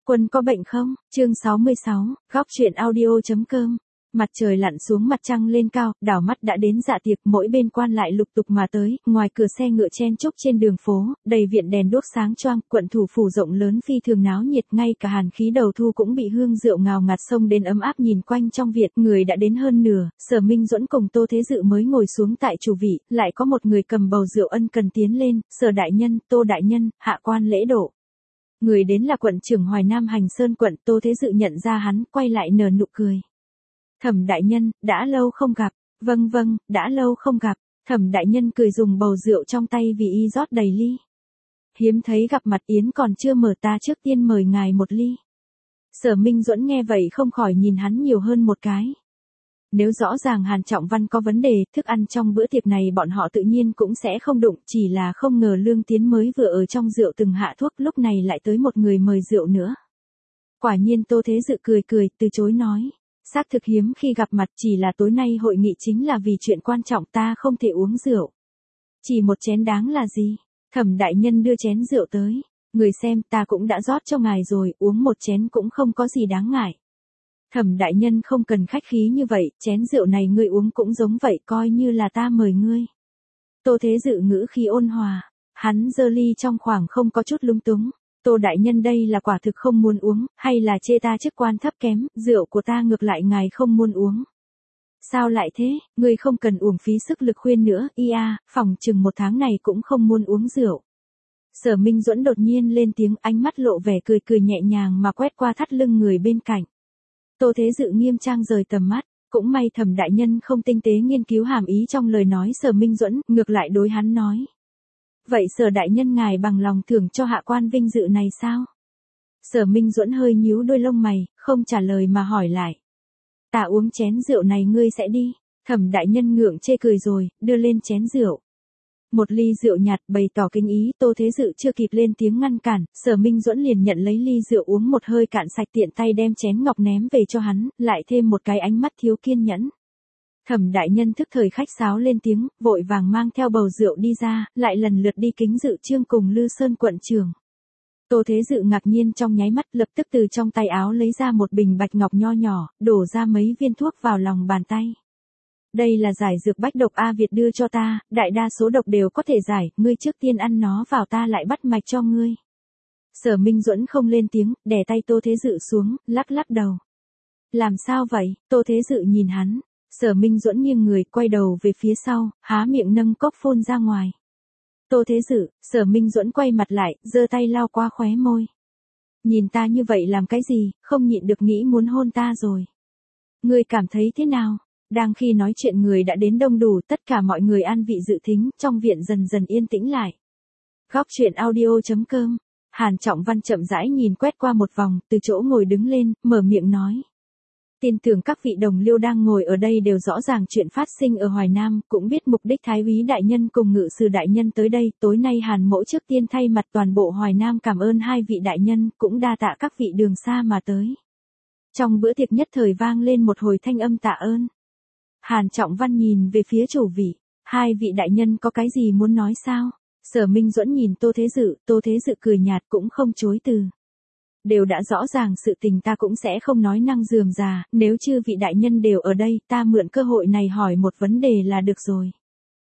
Quân có bệnh không? Chương 66, góc truyện audio.com. Mặt trời lặn xuống mặt trăng lên cao, đảo mắt đã đến dạ tiệc, mỗi bên quan lại lục tục mà tới, ngoài cửa xe ngựa chen chúc trên đường phố, đầy viện đèn đuốc sáng choang, quận thủ phủ rộng lớn phi thường náo nhiệt, ngay cả hàn khí đầu thu cũng bị hương rượu ngào ngạt xông đến ấm áp. Nhìn quanh trong viện, người đã đến hơn nửa, Sở Minh Duẫn cùng Tô Thế Dự mới ngồi xuống tại chủ vị, lại có một người cầm bầu rượu ân cần tiến lên, Sở đại nhân, Tô đại nhân, hạ quan lễ độ. Người đến là quận trưởng Hoài Nam Hành Sơn quận. Tô Thế Dự nhận ra hắn, quay lại nở nụ cười. Thẩm đại nhân, đã lâu không gặp. Vâng vâng, đã lâu không gặp. Thẩm đại nhân cười dùng bầu rượu trong tay vì y rót đầy ly. Hiếm thấy gặp mặt, yến còn chưa mở, ta trước tiên mời ngài một ly. Sở Minh Duẫn nghe vậy không khỏi nhìn hắn nhiều hơn một cái. Nếu rõ ràng Hàn Trọng Văn có vấn đề, thức ăn trong bữa tiệc này bọn họ tự nhiên cũng sẽ không đụng, chỉ là không ngờ Lương Tiến mới vừa ở trong rượu từng hạ thuốc, lúc này lại tới một người mời rượu nữa. Quả nhiên Tô Thế Dự cười cười, từ chối nói. Xác thực hiếm khi gặp mặt, chỉ là tối nay hội nghị chính là vì chuyện quan trọng, ta không thể uống rượu. Chỉ một chén đáng là gì? Thẩm đại nhân đưa chén rượu tới. Người xem, ta cũng đã rót cho ngài rồi, uống một chén cũng không có gì đáng ngại. Thẩm đại nhân không cần khách khí như vậy, chén rượu này ngươi uống cũng giống vậy, coi như là ta mời ngươi. Tô Thế Dự ngữ khí ôn hòa, hắn giơ ly trong khoảng không có chút lúng túng. Tô đại nhân đây là quả thực không muốn uống, hay là chê ta chức quan thấp kém, rượu của ta ngược lại ngài không muốn uống. Sao lại thế, ngươi không cần uổng phí sức lực khuyên nữa, phòng chừng một tháng này cũng không muốn uống rượu. Sở Minh Duẫn đột nhiên lên tiếng, ánh mắt lộ vẻ cười cười nhẹ nhàng mà quét qua thắt lưng người bên cạnh. Tô Thế Dự nghiêm trang rời tầm mắt, cũng may Thẩm đại nhân không tinh tế nghiên cứu hàm ý trong lời nói Sở Minh Duẫn, ngược lại đối hắn nói. Vậy Sở đại nhân ngài bằng lòng thưởng cho hạ quan vinh dự này sao? Sở Minh Duẫn hơi nhíu đôi lông mày, không trả lời mà hỏi lại. Ta uống chén rượu này ngươi sẽ đi. Thẩm đại nhân ngượng chê cười rồi, đưa lên chén rượu. Một ly rượu nhạt, bày tỏ kính ý. Tô Thế Dự chưa kịp lên tiếng ngăn cản, Sở Minh Duẫn liền nhận lấy ly rượu uống một hơi cạn sạch, tiện tay đem chén ngọc ném về cho hắn, lại thêm một cái ánh mắt thiếu kiên nhẫn. Thẩm đại nhân thức thời khách sáo lên tiếng, vội vàng mang theo bầu rượu đi ra, lại lần lượt đi kính dự trương cùng Lư Sơn quận trưởng. Tô Thế Dự ngạc nhiên trong nháy mắt, lập tức từ trong tay áo lấy ra một bình bạch ngọc nho nhỏ, đổ ra mấy viên thuốc vào lòng bàn tay. Đây là giải dược bách độc A Việt đưa cho ta, đại đa số độc đều có thể giải, ngươi trước tiên ăn nó vào, ta lại bắt mạch cho ngươi. Sở Minh Duẫn không lên tiếng, đè tay Tô Thế Dự xuống, lắc lắc đầu. Làm sao vậy? Tô Thế Dự nhìn hắn. Sở Minh Duẫn nghiêng người, quay đầu về phía sau, há miệng nâng cốc phun ra ngoài. Tô Thế Dự, Sở Minh Duẫn quay mặt lại, giơ tay lau qua khóe môi. Nhìn ta như vậy làm cái gì, không nhịn được nghĩ muốn hôn ta rồi. Ngươi cảm thấy thế nào? Đang khi nói chuyện người đã đến đông đủ, tất cả mọi người an vị dự thính, trong viện dần dần yên tĩnh lại. Góc truyện audio.com. Hàn Trọng Văn chậm rãi nhìn quét qua một vòng, từ chỗ ngồi đứng lên, mở miệng nói. Tin tưởng các vị đồng liêu đang ngồi ở đây đều rõ ràng chuyện phát sinh ở Hoài Nam, cũng biết mục đích Thái úy đại nhân cùng ngự sử đại nhân tới đây. Tối nay Hàn mỗ trước tiên thay mặt toàn bộ Hoài Nam cảm ơn hai vị đại nhân, cũng đa tạ các vị đường xa mà tới. Trong bữa tiệc nhất thời vang lên một hồi thanh âm tạ ơn. Hàn Trọng Văn nhìn về phía chủ vị, hai vị đại nhân có cái gì muốn nói sao? Sở Minh Duẫn nhìn Tô Thế Dự cười nhạt cũng không chối từ. Đều đã rõ ràng sự tình, ta cũng sẽ không nói năng rườm rà, nếu chư vị đại nhân đều ở đây, ta mượn cơ hội này hỏi một vấn đề là được rồi.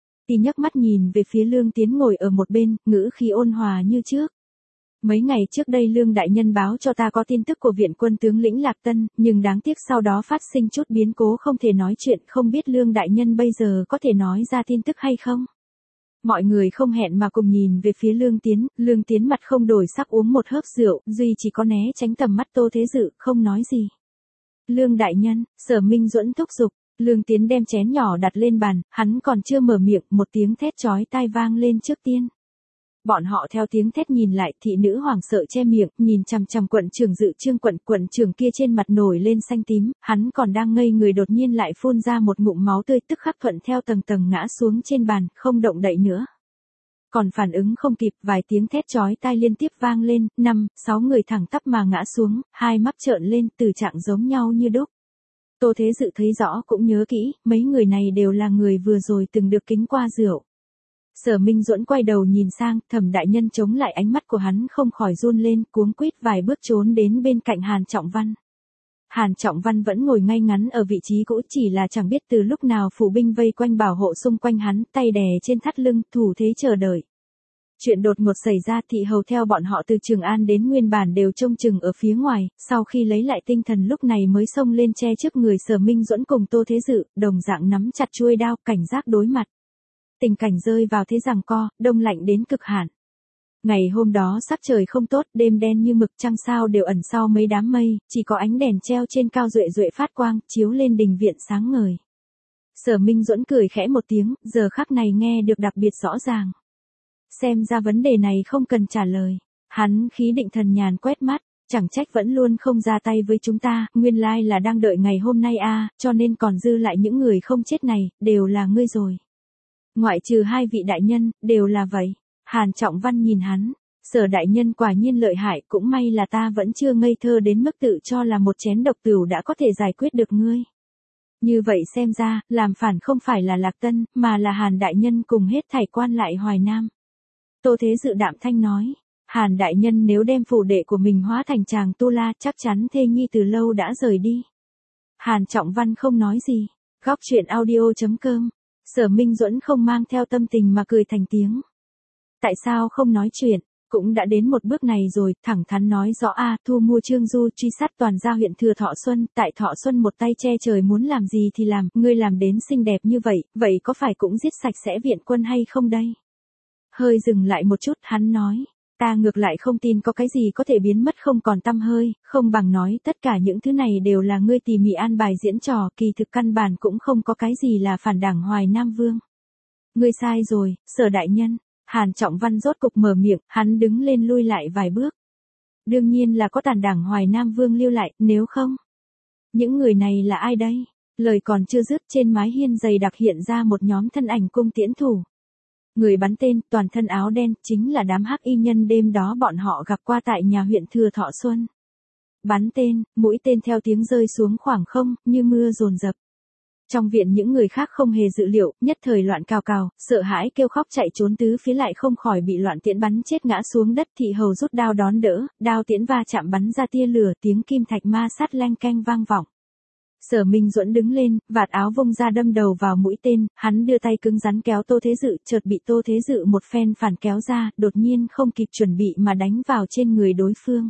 Y nhấc mắt nhìn về phía Lương Tiến ngồi ở một bên, ngữ khí ôn hòa như trước. Mấy ngày trước đây Lương đại nhân báo cho ta có tin tức của viện quân tướng lĩnh Lạc Tân, nhưng đáng tiếc sau đó phát sinh chút biến cố không thể nói chuyện, không biết Lương đại nhân bây giờ có thể nói ra tin tức hay không? Mọi người không hẹn mà cùng nhìn về phía Lương Tiến mặt không đổi sắc uống một hớp rượu, duy chỉ có né tránh tầm mắt Tô Thế Dự, không nói gì. Lương đại nhân, Sở Minh Duẫn thúc giục, Lương Tiến đem chén nhỏ đặt lên bàn, hắn còn chưa mở miệng, một tiếng thét chói tai vang lên trước tiên. Bọn họ theo tiếng thét nhìn lại, thị nữ hoảng sợ che miệng, nhìn chằm chằm quận trưởng dự trương quận trưởng kia trên mặt nổi lên xanh tím, hắn còn đang ngây người đột nhiên lại phun ra một ngụm máu tươi, tức khắc thuận theo tầng tầng ngã xuống trên bàn, không động đậy nữa. Còn phản ứng không kịp, vài tiếng thét chói tai liên tiếp vang lên, 5-6 người thẳng tắp mà ngã xuống, hai mắt trợn lên, từ trạng giống nhau như đúc. Tô Thế Dự thấy rõ cũng nhớ kỹ, mấy người này đều là người vừa rồi từng được kính qua rượu. Sở Minh Duẫn quay đầu nhìn sang, Thẩm đại nhân chống lại ánh mắt của hắn không khỏi run lên, cuống quýt vài bước trốn đến bên cạnh Hàn Trọng Văn. Hàn Trọng Văn vẫn ngồi ngay ngắn ở vị trí cũ, chỉ là chẳng biết từ lúc nào phủ binh vây quanh bảo hộ xung quanh hắn, tay đè trên thắt lưng, thủ thế chờ đợi. Chuyện đột ngột xảy ra, thị hầu theo bọn họ từ Trường An đến nguyên bản đều trông chừng ở phía ngoài, sau khi lấy lại tinh thần lúc này mới xông lên che trước người Sở Minh Duẫn cùng Tô Thế Dự, đồng dạng nắm chặt chuôi đao, cảnh giác đối mặt. Tình cảnh rơi vào thế giằng co, đông lạnh đến cực hạn. Ngày hôm đó sắc trời không tốt, đêm đen như mực, trăng sao đều ẩn sau mấy đám mây, chỉ có ánh đèn treo trên cao duệ duệ phát quang, chiếu lên đình viện sáng ngời. Sở Minh Duẫn cười khẽ một tiếng, giờ khắc này nghe được đặc biệt rõ ràng. Xem ra vấn đề này không cần trả lời. Hắn khí định thần nhàn quét mắt, chẳng trách vẫn luôn không ra tay với chúng ta, nguyên lai là đang đợi ngày hôm nay a, cho nên còn dư lại những người không chết này, đều là ngươi rồi. Ngoại trừ hai vị đại nhân, đều là vậy. Hàn Trọng Văn nhìn hắn, Sở đại nhân quả nhiên lợi hại, cũng may là ta vẫn chưa ngây thơ đến mức tự cho là một chén độc tửu đã có thể giải quyết được ngươi. Như vậy xem ra, làm phản không phải là Lạc Tân, mà là Hàn đại nhân cùng hết thảy quan lại Hoài Nam. Tô Thế Dự đạm thanh nói, Hàn đại nhân nếu đem phủ đệ của mình hóa thành tràng tu la, chắc chắn thê nhi từ lâu đã rời đi. Hàn Trọng Văn không nói gì. Góc truyện audio.com. Sở Minh Duẫn không mang theo tâm tình mà cười thành tiếng. Tại sao không nói chuyện, cũng đã đến một bước này rồi, thẳng thắn nói rõ a, thu mua Trương Du, truy sát toàn gia huyện Thừa Thọ Xuân, tại Thọ Xuân một tay che trời muốn làm gì thì làm, ngươi làm đến xinh đẹp như vậy, vậy có phải cũng giết sạch sẽ viện quân hay không đây? Hơi dừng lại một chút, hắn nói, ta ngược lại không tin có cái gì có thể biến mất không còn tăm hơi, không bằng nói tất cả những thứ này đều là ngươi tỉ mỉ an bài diễn trò, kỳ thực căn bản cũng không có cái gì là phản đảng Hoài Nam Vương. Ngươi sai rồi, Sở đại nhân. Hàn Trọng Văn rốt cục mở miệng, hắn đứng lên lui lại vài bước. Đương nhiên là có tàn đảng Hoài Nam Vương lưu lại, nếu không. Những người này là ai đây? Lời còn chưa dứt, trên mái hiên dày đặc hiện ra một nhóm thân ảnh cung tiễn thủ. Người bắn tên, toàn thân áo đen, chính là đám hắc y nhân đêm đó bọn họ gặp qua tại nhà huyện Thừa Thọ Xuân. Bắn tên, mũi tên theo tiếng rơi xuống khoảng không, như mưa dồn dập. Trong viện những người khác không hề dự liệu, nhất thời loạn cào cào, sợ hãi kêu khóc chạy trốn tứ phía lại không khỏi bị loạn tiễn bắn chết ngã xuống đất, thị hầu rút đao đón đỡ, đao tiễn va chạm bắn ra tia lửa, tiếng kim thạch ma sát leng keng vang vọng. Sở Minh Duẫn đứng lên, vạt áo vung ra đâm đầu vào mũi tên, hắn đưa tay cứng rắn kéo Tô Thế Dự, chợt bị Tô Thế Dự một phen phản kéo ra, đột nhiên không kịp chuẩn bị mà đánh vào trên người đối phương.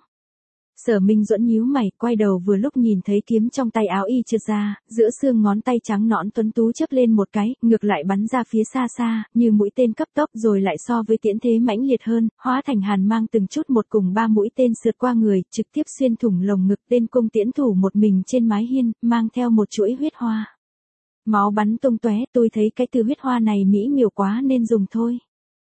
Sở Minh Duẫn nhíu mày, quay đầu vừa lúc nhìn thấy kiếm trong tay áo y trượt ra, giữa xương ngón tay trắng nõn tuấn tú chớp lên một cái, ngược lại bắn ra phía xa xa, như mũi tên cấp tốc rồi lại so với tiễn thế mãnh liệt hơn, hóa thành hàn mang từng chút một cùng ba mũi tên sượt qua người, trực tiếp xuyên thủng lồng ngực tên cung tiễn thủ một mình trên mái hiên, mang theo một chuỗi huyết hoa. Máu bắn tung tóe, tôi thấy cái từ huyết hoa này mỹ miều quá nên dùng thôi.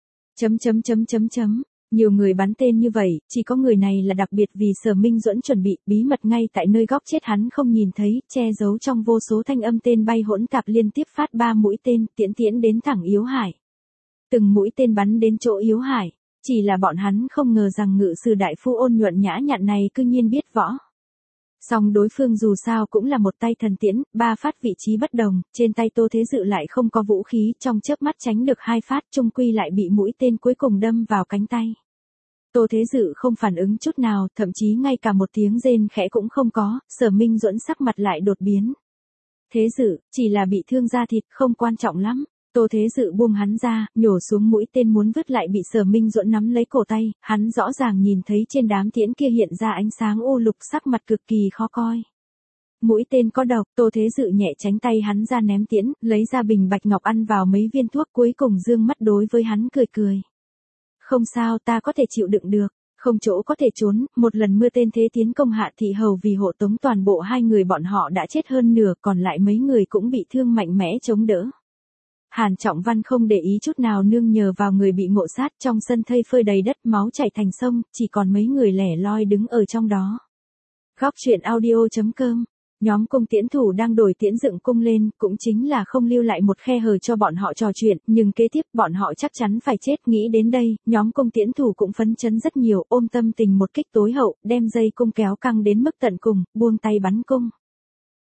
Nhiều người bắn tên như vậy, chỉ có người này là đặc biệt vì Sở Minh Duẫn chuẩn bị, bí mật ngay tại nơi góc chết hắn không nhìn thấy, che giấu trong vô số thanh âm tên bay hỗn tạp liên tiếp phát ba mũi tên, tiễn đến thẳng Yếu Hải. Từng mũi tên bắn đến chỗ Yếu Hải, chỉ là bọn hắn không ngờ rằng ngự sử đại phu ôn nhuận nhã nhặn này cư nhiên biết võ. Song đối phương dù sao cũng là một tay thần tiễn, ba phát vị trí bất đồng, trên tay Tô Thế Dự lại không có vũ khí, trong chớp mắt tránh được hai phát, chung quy lại bị mũi tên cuối cùng đâm vào cánh tay. Tô Thế Dự không phản ứng chút nào, thậm chí ngay cả một tiếng rên khẽ cũng không có, Sở Minh Duẫn sắc mặt lại đột biến. Thế Dự, chỉ là bị thương da thịt, không quan trọng lắm. Tô Thế Dự buông hắn ra, nhổ xuống mũi tên muốn vứt lại bị Sở Minh Duẫn nắm lấy cổ tay, hắn rõ ràng nhìn thấy trên đám tiễn kia hiện ra ánh sáng u lục, sắc mặt cực kỳ khó coi. Mũi tên có độc, Tô Thế Dự nhẹ tránh tay hắn ra ném tiễn, lấy ra bình bạch ngọc ăn vào mấy viên thuốc, cuối cùng dương mắt đối với hắn cười cười. Không sao, ta có thể chịu đựng được, không chỗ có thể trốn, một lần mưa tên thế tiến công hạ thị hầu vì hộ tống toàn bộ hai người bọn họ đã chết hơn nửa, còn lại mấy người cũng bị thương mạnh mẽ chống đỡ. Hàn Trọng Văn không để ý chút nào nương nhờ vào người bị ngộ sát, trong sân thây phơi đầy đất, máu chảy thành sông, chỉ còn mấy người lẻ loi đứng ở trong đó. Góc truyện audio.com. Nhóm cung tiễn thủ đang đổi tiễn dựng cung lên, cũng chính là không lưu lại một khe hở cho bọn họ trò chuyện, nhưng kế tiếp bọn họ chắc chắn phải chết. Nghĩ đến đây, nhóm cung tiễn thủ cũng phấn chấn rất nhiều, ôm tâm tình một kích tối hậu, đem dây cung kéo căng đến mức tận cùng, buông tay bắn cung.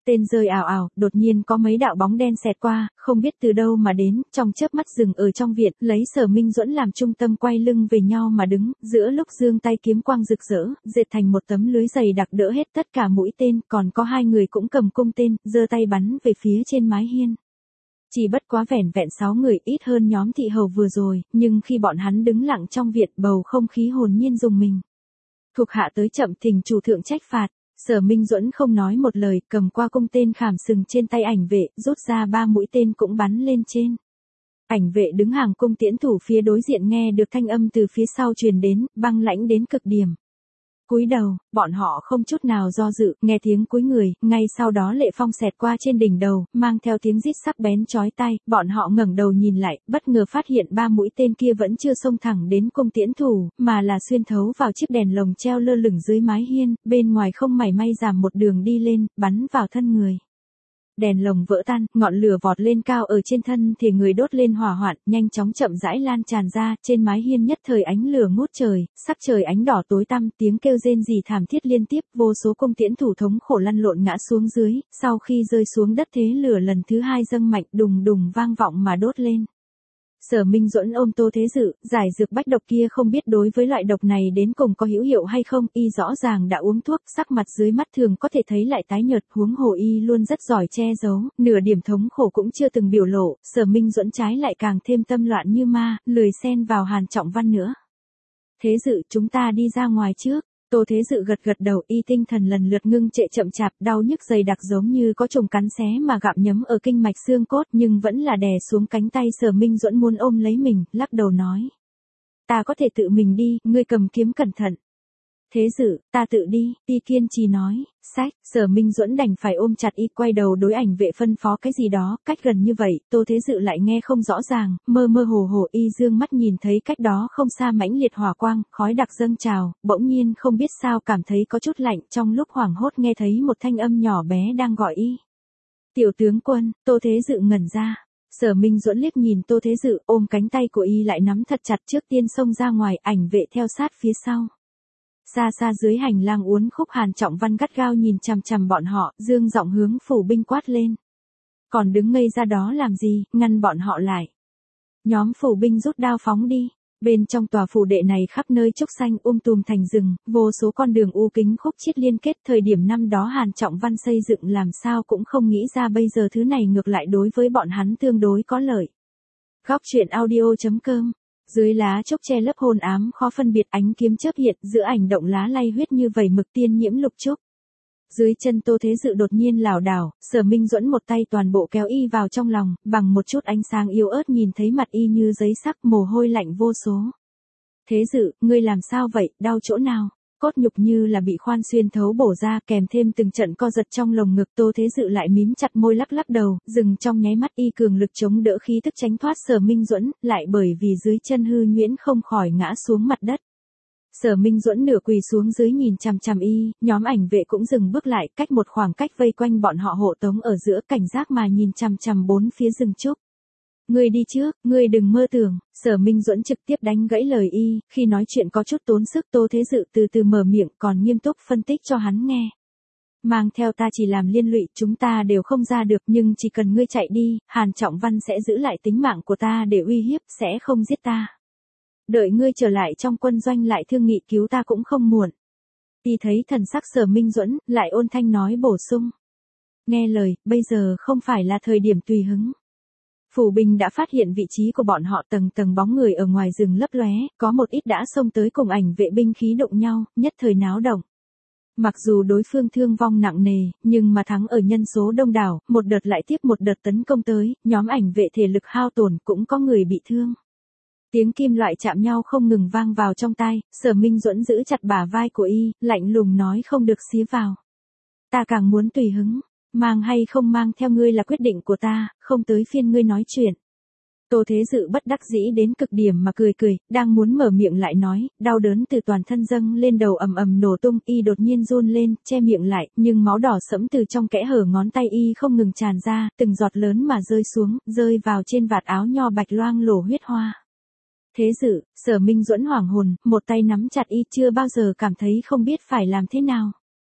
Tên rơi ào ào, đột nhiên có mấy đạo bóng đen xẹt qua, không biết từ đâu mà đến, trong chớp mắt dừng ở trong viện, lấy Sở Minh Duẫn làm trung tâm quay lưng về nhau mà đứng, giữa lúc giương tay kiếm quang rực rỡ, dệt thành một tấm lưới dày đặc đỡ hết tất cả mũi tên, còn có hai người cũng cầm cung tên, giơ tay bắn về phía trên mái hiên. Chỉ bất quá vẻn vẹn 6 người, ít hơn nhóm thị hầu vừa rồi, nhưng khi bọn hắn đứng lặng trong viện, bầu không khí hồn nhiên rùng mình. Thuộc hạ tới chậm, thỉnh chủ thượng trách phạt. Sở Minh Duẫn không nói một lời, cầm qua cung tên khảm sừng trên tay ảnh vệ, rút ra 3 mũi tên cũng bắn lên trên. Ảnh vệ đứng hàng cung tiễn thủ phía đối diện nghe được thanh âm từ phía sau truyền đến, băng lãnh đến cực điểm. Cúi đầu, bọn họ không chút nào do dự, nghe tiếng cúi người, ngay sau đó lệ phong xẹt qua trên đỉnh đầu, mang theo tiếng rít sắc bén chói tai, bọn họ ngẩng đầu nhìn lại, bất ngờ phát hiện 3 mũi tên kia vẫn chưa xông thẳng đến cung tiễn thủ, mà là xuyên thấu vào chiếc đèn lồng treo lơ lửng dưới mái hiên, bên ngoài không mảy may giảm một đường đi lên, bắn vào thân người. Đèn lồng vỡ tan, ngọn lửa vọt lên cao ở trên thân thì người đốt lên hỏa hoạn, nhanh chóng chậm rãi lan tràn ra, trên mái hiên nhất thời ánh lửa ngút trời, sắc trời ánh đỏ tối tăm, tiếng kêu rên rỉ thảm thiết liên tiếp, vô số cung tiễn thủ thống khổ lăn lộn ngã xuống dưới, sau khi rơi xuống đất thế lửa lần thứ hai dâng mạnh đùng đùng vang vọng mà đốt lên. Sở Minh Duẫn ôm Tô Thế Dự, giải dược bách độc kia không biết đối với loại độc này đến cùng có hữu hiệu hay không, y rõ ràng đã uống thuốc, sắc mặt dưới mắt thường có thể thấy lại tái nhợt, huống hồ y luôn rất giỏi che giấu, nửa điểm thống khổ cũng chưa từng biểu lộ, Sở Minh Duẫn trái lại càng thêm tâm loạn như ma, lười xen vào Hàn Trọng Văn nữa. Thế Dự, chúng ta đi ra ngoài trước. Tô Thế Dự gật gật đầu, y tinh thần lần lượt ngưng trệ chậm chạp, đau nhức dày đặc giống như có trùng cắn xé mà gặm nhấm ở kinh mạch xương cốt, nhưng vẫn là đè xuống cánh tay Sở Minh Duẫn muốn ôm lấy mình, lắc đầu nói: "Ta có thể tự mình đi, ngươi cầm kiếm cẩn thận." Thế Dự, ta tự đi, y kiên trì nói. Sách, Sở Minh Duẫn đành phải ôm chặt y, quay đầu đối ảnh vệ phân phó cái gì đó, cách gần như vậy, Tô Thế Dự lại nghe không rõ ràng, mơ mơ hồ hồ y dương mắt nhìn thấy cách đó không xa mãnh liệt hỏa quang, khói đặc dâng trào, bỗng nhiên không biết sao cảm thấy có chút lạnh, trong lúc hoảng hốt nghe thấy một thanh âm nhỏ bé đang gọi y. "Tiểu tướng quân." Tô Thế Dự ngẩn ra. Sở Minh Duẫn liếc nhìn Tô Thế Dự, ôm cánh tay của y lại nắm thật chặt, trước tiên xông ra ngoài, ảnh vệ theo sát phía sau. Xa xa dưới hành lang uốn khúc, Hàn Trọng Văn gắt gao nhìn chằm chằm bọn họ, dương giọng hướng phủ binh quát lên: "Còn đứng ngây ra đó làm gì, ngăn bọn họ lại." Nhóm phủ binh rút đao phóng đi. Bên trong tòa phủ đệ này khắp nơi trúc xanh tùm thành rừng, vô số con đường u kính khúc chiết liên kết, thời điểm năm đó Hàn Trọng Văn xây dựng làm sao cũng không nghĩ ra bây giờ thứ này ngược lại đối với bọn hắn tương đối có lợi. Góc truyện audio.com. Dưới lá trúc che lấp hôn ám khó phân biệt, ánh kiếm chớp hiện, giữa ảnh động lá lay huyết như vẩy mực tiên nhiễm lục trúc. Dưới chân Tô Thế Dự đột nhiên lảo đảo, Sở Minh Duẫn một tay toàn bộ kéo y vào trong lòng, bằng một chút ánh sáng yếu ớt nhìn thấy mặt y như giấy sắc, mồ hôi lạnh vô số. "Thế Dự, ngươi làm sao vậy, đau chỗ nào?" Cốt nhục như là bị khoan xuyên thấu bổ ra, kèm thêm từng trận co giật trong lồng ngực, Tô Thế Dự lại mím chặt môi lắc lắc đầu, dừng trong nháy mắt, y cường lực chống đỡ khí tức tránh thoát Sở Minh Duẫn, lại bởi vì dưới chân hư nhuyễn không khỏi ngã xuống mặt đất. Sở Minh Duẫn nửa quỳ xuống dưới nhìn chằm chằm y, nhóm ảnh vệ cũng dừng bước lại, cách một khoảng cách vây quanh bọn họ hộ tống ở giữa, cảnh giác mà nhìn chằm chằm bốn phía rừng trúc. "Ngươi đi trước, ngươi đừng mơ tưởng." Sở Minh Duẫn trực tiếp đánh gãy lời y, khi nói chuyện có chút tốn sức. Tô Thế Dự từ từ mở miệng, còn nghiêm túc phân tích cho hắn nghe. "Mang theo ta chỉ làm liên lụy, chúng ta đều không ra được, nhưng chỉ cần ngươi chạy đi, Hàn Trọng Văn sẽ giữ lại tính mạng của ta để uy hiếp, sẽ không giết ta. Đợi ngươi trở lại trong quân doanh lại thương nghị cứu ta cũng không muộn." Y thấy thần sắc Sở Minh Duẫn, lại ôn thanh nói bổ sung: "Nghe lời, bây giờ không phải là thời điểm tùy hứng." Phủ binh đã phát hiện vị trí của bọn họ, tầng tầng bóng người ở ngoài rừng lấp lóe, có một ít đã xông tới cùng ảnh vệ binh khí đụng nhau, nhất thời náo động. Mặc dù đối phương thương vong nặng nề, nhưng mà thắng ở nhân số đông đảo, một đợt lại tiếp một đợt tấn công tới, nhóm ảnh vệ thể lực hao tổn, cũng có người bị thương. Tiếng kim loại chạm nhau không ngừng vang vào trong tai, Sở Minh Duẫn giữ chặt bả vai của y, lạnh lùng nói: "Không được xía vào. Ta càng muốn tùy hứng. Mang hay không mang theo ngươi là quyết định của ta, không tới phiên ngươi nói chuyện." Tô Thế Dự bất đắc dĩ đến cực điểm mà cười cười, đang muốn mở miệng lại nói, đau đớn từ toàn thân dâng lên, đầu ầm ầm nổ tung, y đột nhiên run lên, che miệng lại, nhưng máu đỏ sẫm từ trong kẽ hở ngón tay y không ngừng tràn ra, từng giọt lớn mà rơi xuống, rơi vào trên vạt áo nho bạch loang lổ huyết hoa. Thế Dự, Sở Minh Duẫn hoảng hồn, một tay nắm chặt y, chưa bao giờ cảm thấy không biết phải làm thế nào.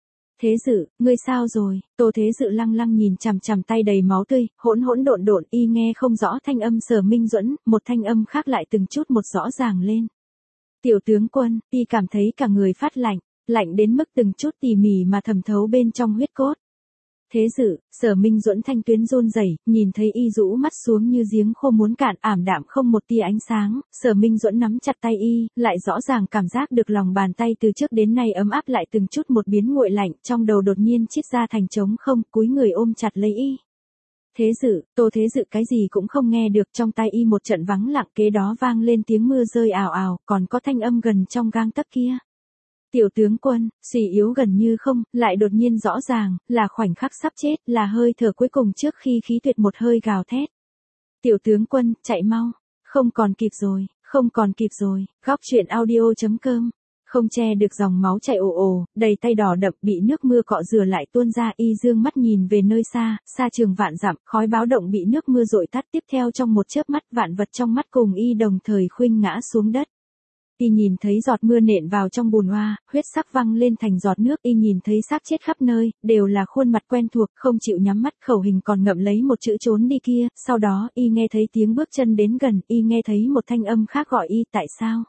Thế Dự, ngươi sao rồi? Tô Thế Dự lăng lăng nhìn chằm chằm tay đầy máu tươi, hỗn hỗn độn độn, y nghe không rõ thanh âm Sở Minh Duẫn, một thanh âm khác lại từng chút một rõ ràng lên. Tiểu tướng quân, y cảm thấy cả người phát lạnh, lạnh đến mức từng chút tỉ mỉ mà thẩm thấu bên trong huyết cốt. Thế Dự, Sở Minh Duẫn thanh tuyến run rẩy, nhìn thấy y rũ mắt xuống như giếng khô muốn cạn, ảm đạm không một tia ánh sáng. Sở Minh Duẫn nắm chặt tay y, lại rõ ràng cảm giác được lòng bàn tay từ trước đến nay ấm áp lại từng chút một biến nguội lạnh, trong đầu đột nhiên chít ra thành trống không, cúi người ôm chặt lấy y. Thế Dự, Tô Thế Dự cái gì cũng không nghe được, trong tay y một trận vắng lặng, kế đó vang lên tiếng mưa rơi ào ào, còn có thanh âm gần trong gang tấc kia. Tiểu tướng quân, suy yếu gần như không, lại đột nhiên rõ ràng, là khoảnh khắc sắp chết, là hơi thở cuối cùng trước khi khí tuyệt một hơi gào thét. Tiểu tướng quân, chạy mau, không còn kịp rồi, không còn kịp rồi. Góc truyện audio.com. Không che được dòng máu chảy ồ ồ, đầy tay đỏ đậm bị nước mưa cọ rửa lại tuôn ra, y dương mắt nhìn về nơi xa, xa trường vạn dặm, khói báo động bị nước mưa dội tắt, tiếp theo trong một chớp mắt vạn vật trong mắt cùng y đồng thời khuynh ngã xuống đất. Y nhìn thấy giọt mưa nện vào trong bùn hoa, huyết sắc văng lên thành giọt nước, y nhìn thấy xác chết khắp nơi, đều là khuôn mặt quen thuộc, không chịu nhắm mắt, khẩu hình còn ngậm lấy một chữ trốn đi kia, sau đó, y nghe thấy tiếng bước chân đến gần, y nghe thấy một thanh âm khác gọi y, tại sao?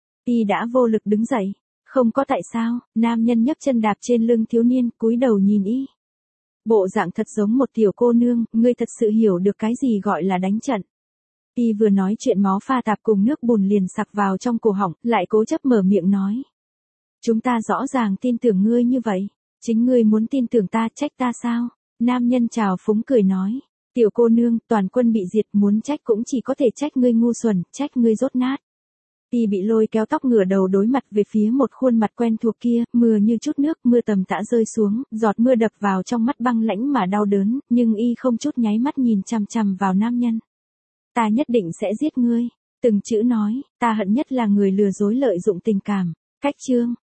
Y đã vô lực đứng dậy, không có tại sao, nam nhân nhấc chân đạp trên lưng thiếu niên, cúi đầu nhìn y. Bộ dạng thật giống một tiểu cô nương, ngươi thật sự hiểu được cái gì gọi là đánh trận. Y vừa nói chuyện máu pha tạp cùng nước bùn liền sặc vào trong cổ họng, lại cố chấp mở miệng nói. Chúng ta rõ ràng tin tưởng ngươi như vậy, chính ngươi muốn tin tưởng ta, trách ta sao? Nam nhân trào phúng cười nói. Tiểu cô nương, toàn quân bị diệt, muốn trách cũng chỉ có thể trách ngươi ngu xuẩn, trách ngươi dốt nát. Y bị lôi kéo tóc ngửa đầu đối mặt về phía một khuôn mặt quen thuộc kia, mưa như chút nước, mưa tầm tã rơi xuống, giọt mưa đập vào trong mắt băng lãnh mà đau đớn, nhưng y không chút nháy mắt nhìn chằm chằm vào nam nhân. Ta nhất định sẽ giết ngươi. Từng chữ nói, ta hận nhất là người lừa dối lợi dụng tình cảm. Cách chương.